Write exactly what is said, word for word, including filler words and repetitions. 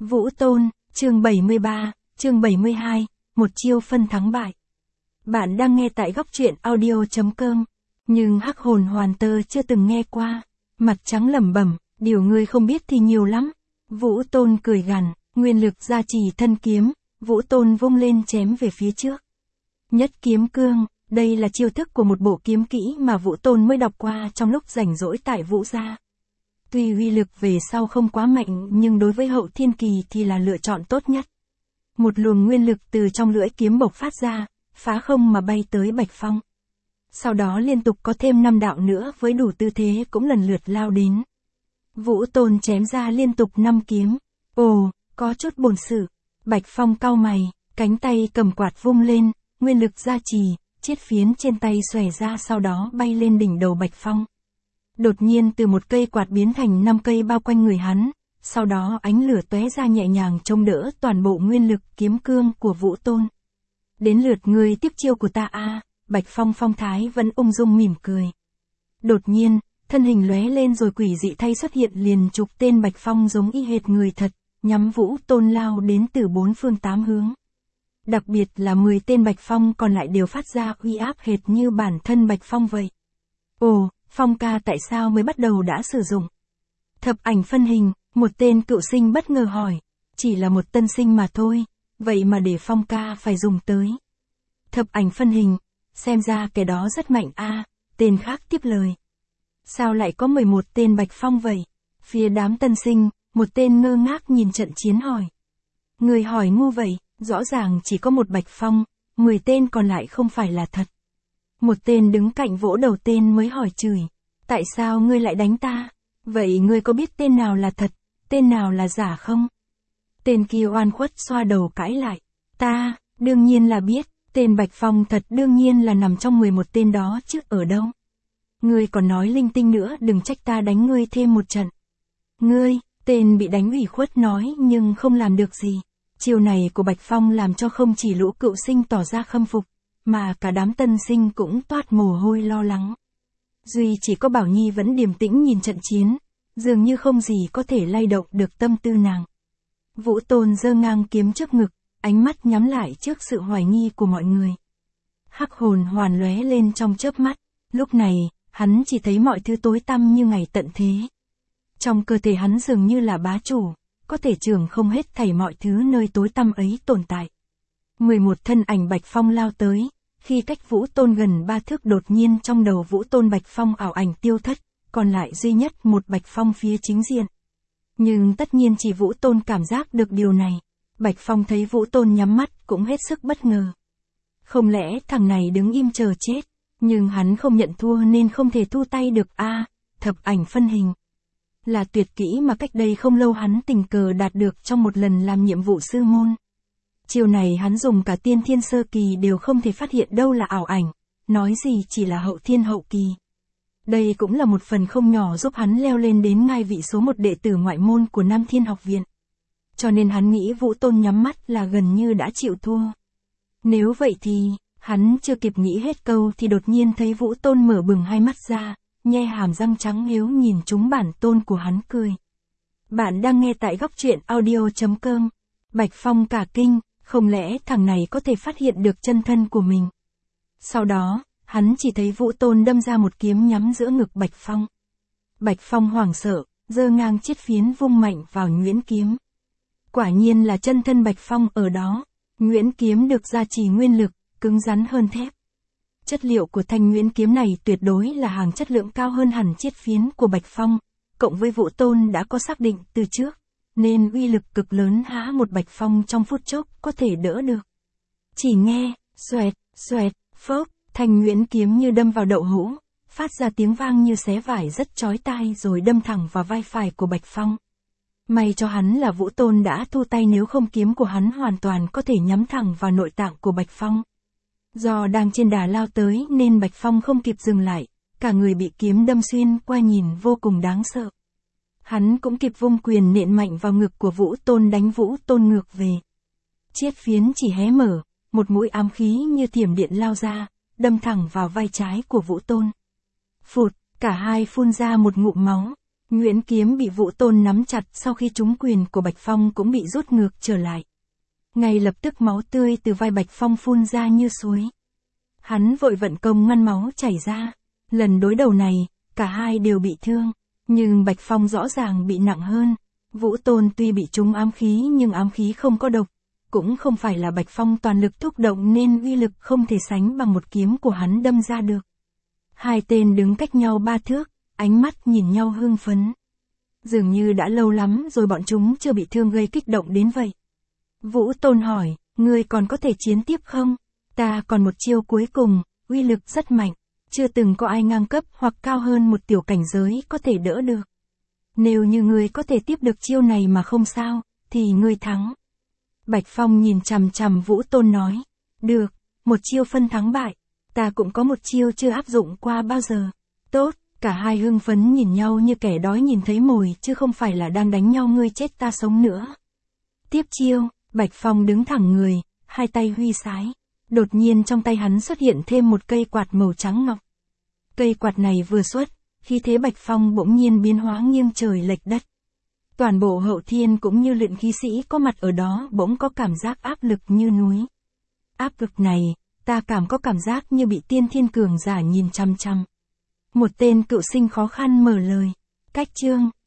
Vũ Tôn, chương bảy mươi ba, chương bảy mươi hai, một chiêu phân thắng bại. Bạn đang nghe tại góc truyện audio chấm com, nhưng hắc hồn hoàn tơ chưa từng nghe qua. Mặt trắng lẩm bẩm, điều ngươi không biết thì nhiều lắm. Vũ Tôn cười gằn, nguyên lực gia trì thân kiếm, Vũ Tôn vung lên chém về phía trước. Nhất kiếm cương, đây là chiêu thức của một bộ kiếm kỹ mà Vũ Tôn mới đọc qua trong lúc rảnh rỗi tại Vũ gia. Tuy uy lực về sau không quá mạnh nhưng đối với hậu thiên kỳ thì là lựa chọn tốt nhất. Một luồng nguyên lực từ trong lưỡi kiếm bộc phát ra, phá không mà bay tới Bạch Phong. Sau đó liên tục có thêm năm đạo nữa với đủ tư thế cũng lần lượt lao đến. Vũ Tôn chém ra liên tục năm kiếm. Ồ, có chút bổn sự. Bạch Phong cau mày, cánh tay cầm quạt vung lên, nguyên lực gia trì, chiết phiến trên tay xòe ra sau đó bay lên đỉnh đầu Bạch Phong. Đột nhiên từ một cây quạt biến thành năm cây bao quanh người hắn, sau đó ánh lửa tóe ra nhẹ nhàng chống đỡ toàn bộ nguyên lực kiếm cương của Vũ Tôn. Đến lượt người tiếp chiêu của ta a, à, Bạch Phong phong thái vẫn ung dung mỉm cười. Đột nhiên, thân hình lóe lên rồi quỷ dị thay xuất hiện liền chục tên Bạch Phong giống y hệt người thật, nhắm Vũ Tôn lao đến từ bốn phương tám hướng. Đặc biệt là mười tên Bạch Phong còn lại đều phát ra uy áp hệt như bản thân Bạch Phong vậy. Ồ, Phong ca tại sao mới bắt đầu đã sử dụng? Thập ảnh phân hình, một tên cựu sinh bất ngờ hỏi. Chỉ là một tân sinh mà thôi, vậy mà để Phong ca phải dùng tới. Thập ảnh phân hình, xem ra kẻ đó rất mạnh a, à, tên khác tiếp lời. Sao lại có mười một tên Bạch Phong vậy? Phía đám tân sinh, một tên ngơ ngác nhìn trận chiến hỏi. Người hỏi ngu vậy, rõ ràng chỉ có một Bạch Phong, mười tên còn lại không phải là thật. Một tên đứng cạnh vỗ đầu tên mới hỏi chửi. Tại sao ngươi lại đánh ta? Vậy ngươi có biết tên nào là thật, tên nào là giả không? Tên kia oan khuất xoa đầu cãi lại. Ta, đương nhiên là biết, tên Bạch Phong thật đương nhiên là nằm trong mười một tên đó chứ ở đâu. Ngươi còn nói linh tinh nữa, đừng trách ta đánh ngươi thêm một trận. Ngươi, tên bị đánh ủy khuất nói nhưng không làm được gì. Chiều này của Bạch Phong làm cho không chỉ lũ cựu sinh tỏ ra khâm phục, mà cả đám tân sinh cũng toát mồ hôi lo lắng. Duy chỉ có Bảo Nhi vẫn điềm tĩnh nhìn trận chiến, dường như không gì có thể lay động được tâm tư nàng. Vũ Tôn giơ ngang kiếm trước ngực, ánh mắt nhắm lại trước sự hoài nghi của mọi người. Hắc hồn hoàn lóe lên trong chớp mắt, lúc này, hắn chỉ thấy mọi thứ tối tăm như ngày tận thế. Trong cơ thể hắn dường như là bá chủ, có thể trưởng không hết thảy mọi thứ nơi tối tăm ấy tồn tại. mười một thân ảnh Bạch Phong lao tới, khi cách Vũ Tôn gần ba thước đột nhiên trong đầu Vũ Tôn Bạch Phong ảo ảnh tiêu thất, còn lại duy nhất một Bạch Phong phía chính diện. Nhưng tất nhiên chỉ Vũ Tôn cảm giác được điều này. Bạch Phong thấy Vũ Tôn nhắm mắt cũng hết sức bất ngờ. Không lẽ thằng này đứng im chờ chết, nhưng hắn không nhận thua nên không thể thu tay được a, à, thập ảnh phân hình. Là tuyệt kỹ mà cách đây không lâu hắn tình cờ đạt được trong một lần làm nhiệm vụ sư môn. Chiều này hắn dùng cả tiên thiên sơ kỳ đều không thể phát hiện đâu là ảo ảnh, nói gì chỉ là hậu thiên hậu kỳ. Đây cũng là một phần không nhỏ giúp hắn leo lên đến ngai vị số một đệ tử ngoại môn của Nam Thiên Học Viện. Cho nên hắn nghĩ Vũ Tôn nhắm mắt là gần như đã chịu thua. Nếu vậy thì, hắn chưa kịp nghĩ hết câu thì đột nhiên thấy Vũ Tôn mở bừng hai mắt ra, nhe hàm răng trắng hiếu nhìn chúng bản tôn của hắn cười. Bạn đang nghe tại góc truyện audio chấm com. Bạch Phong cả kinh, không lẽ thằng này có thể phát hiện được chân thân của mình. Sau đó, hắn chỉ thấy Vũ Tôn đâm ra một kiếm nhắm giữa ngực Bạch Phong. Bạch Phong hoảng sợ, giơ ngang chiết phiến vung mạnh vào nhuyễn kiếm. Quả nhiên là chân thân Bạch Phong ở đó, nhuyễn kiếm được gia trì nguyên lực, cứng rắn hơn thép. Chất liệu của thanh nhuyễn kiếm này tuyệt đối là hàng chất lượng cao hơn hẳn chiết phiến của Bạch Phong, cộng với Vũ Tôn đã có xác định từ trước, nên uy lực cực lớn há một Bạch Phong trong phút chốc có thể đỡ được. Chỉ nghe, xoẹt, xoẹt, phốc, thanh nhuyễn kiếm như đâm vào đậu hũ, phát ra tiếng vang như xé vải rất chói tai rồi đâm thẳng vào vai phải của Bạch Phong. May cho hắn là Vũ Tôn đã thu tay, nếu không kiếm của hắn hoàn toàn có thể nhắm thẳng vào nội tạng của Bạch Phong. Do đang trên đà lao tới nên Bạch Phong không kịp dừng lại, cả người bị kiếm đâm xuyên qua nhìn vô cùng đáng sợ. Hắn cũng kịp vung quyền nện mạnh vào ngực của Vũ Tôn đánh Vũ Tôn ngược về. Chiết phiến chỉ hé mở, một mũi ám khí như thiểm điện lao ra, đâm thẳng vào vai trái của Vũ Tôn. Phụt, cả hai phun ra một ngụm máu. Nguyễn kiếm bị Vũ Tôn nắm chặt sau khi trúng quyền của Bạch Phong cũng bị rút ngược trở lại. Ngay lập tức máu tươi từ vai Bạch Phong phun ra như suối. Hắn vội vận công ngăn máu chảy ra. Lần đối đầu này, cả hai đều bị thương. Nhưng Bạch Phong rõ ràng bị nặng hơn. Vũ Tôn tuy bị trúng ám khí nhưng ám khí không có độc. Cũng không phải là Bạch Phong toàn lực thúc động nên uy lực không thể sánh bằng một kiếm của hắn đâm ra được. Hai tên đứng cách nhau ba thước, ánh mắt nhìn nhau hưng phấn. Dường như đã lâu lắm rồi bọn chúng chưa bị thương gây kích động đến vậy. Vũ Tôn hỏi, ngươi còn có thể chiến tiếp không? Ta còn một chiêu cuối cùng, uy lực rất mạnh. Chưa từng có ai ngang cấp hoặc cao hơn một tiểu cảnh giới có thể đỡ được. Nếu như ngươi có thể tiếp được chiêu này mà không sao, thì ngươi thắng. Bạch Phong nhìn chằm chằm Vũ Tôn nói. Được, một chiêu phân thắng bại. Ta cũng có một chiêu chưa áp dụng qua bao giờ. Tốt, cả hai hưng phấn nhìn nhau như kẻ đói nhìn thấy mồi chứ không phải là đang đánh nhau ngươi chết ta sống nữa. Tiếp chiêu, Bạch Phong đứng thẳng người, hai tay huy sái. Đột nhiên trong tay hắn xuất hiện thêm một cây quạt màu trắng ngọc. Cây quạt này vừa xuất, khí thế Bạch Phong bỗng nhiên biến hóa nghiêng trời lệch đất. Toàn bộ hậu thiên cũng như luyện khí sĩ có mặt ở đó bỗng có cảm giác áp lực như núi. Áp lực này, ta cảm có cảm giác như bị tiên thiên cường giả nhìn chăm chăm. Một tên cựu sinh khó khăn mở lời. Cách chương,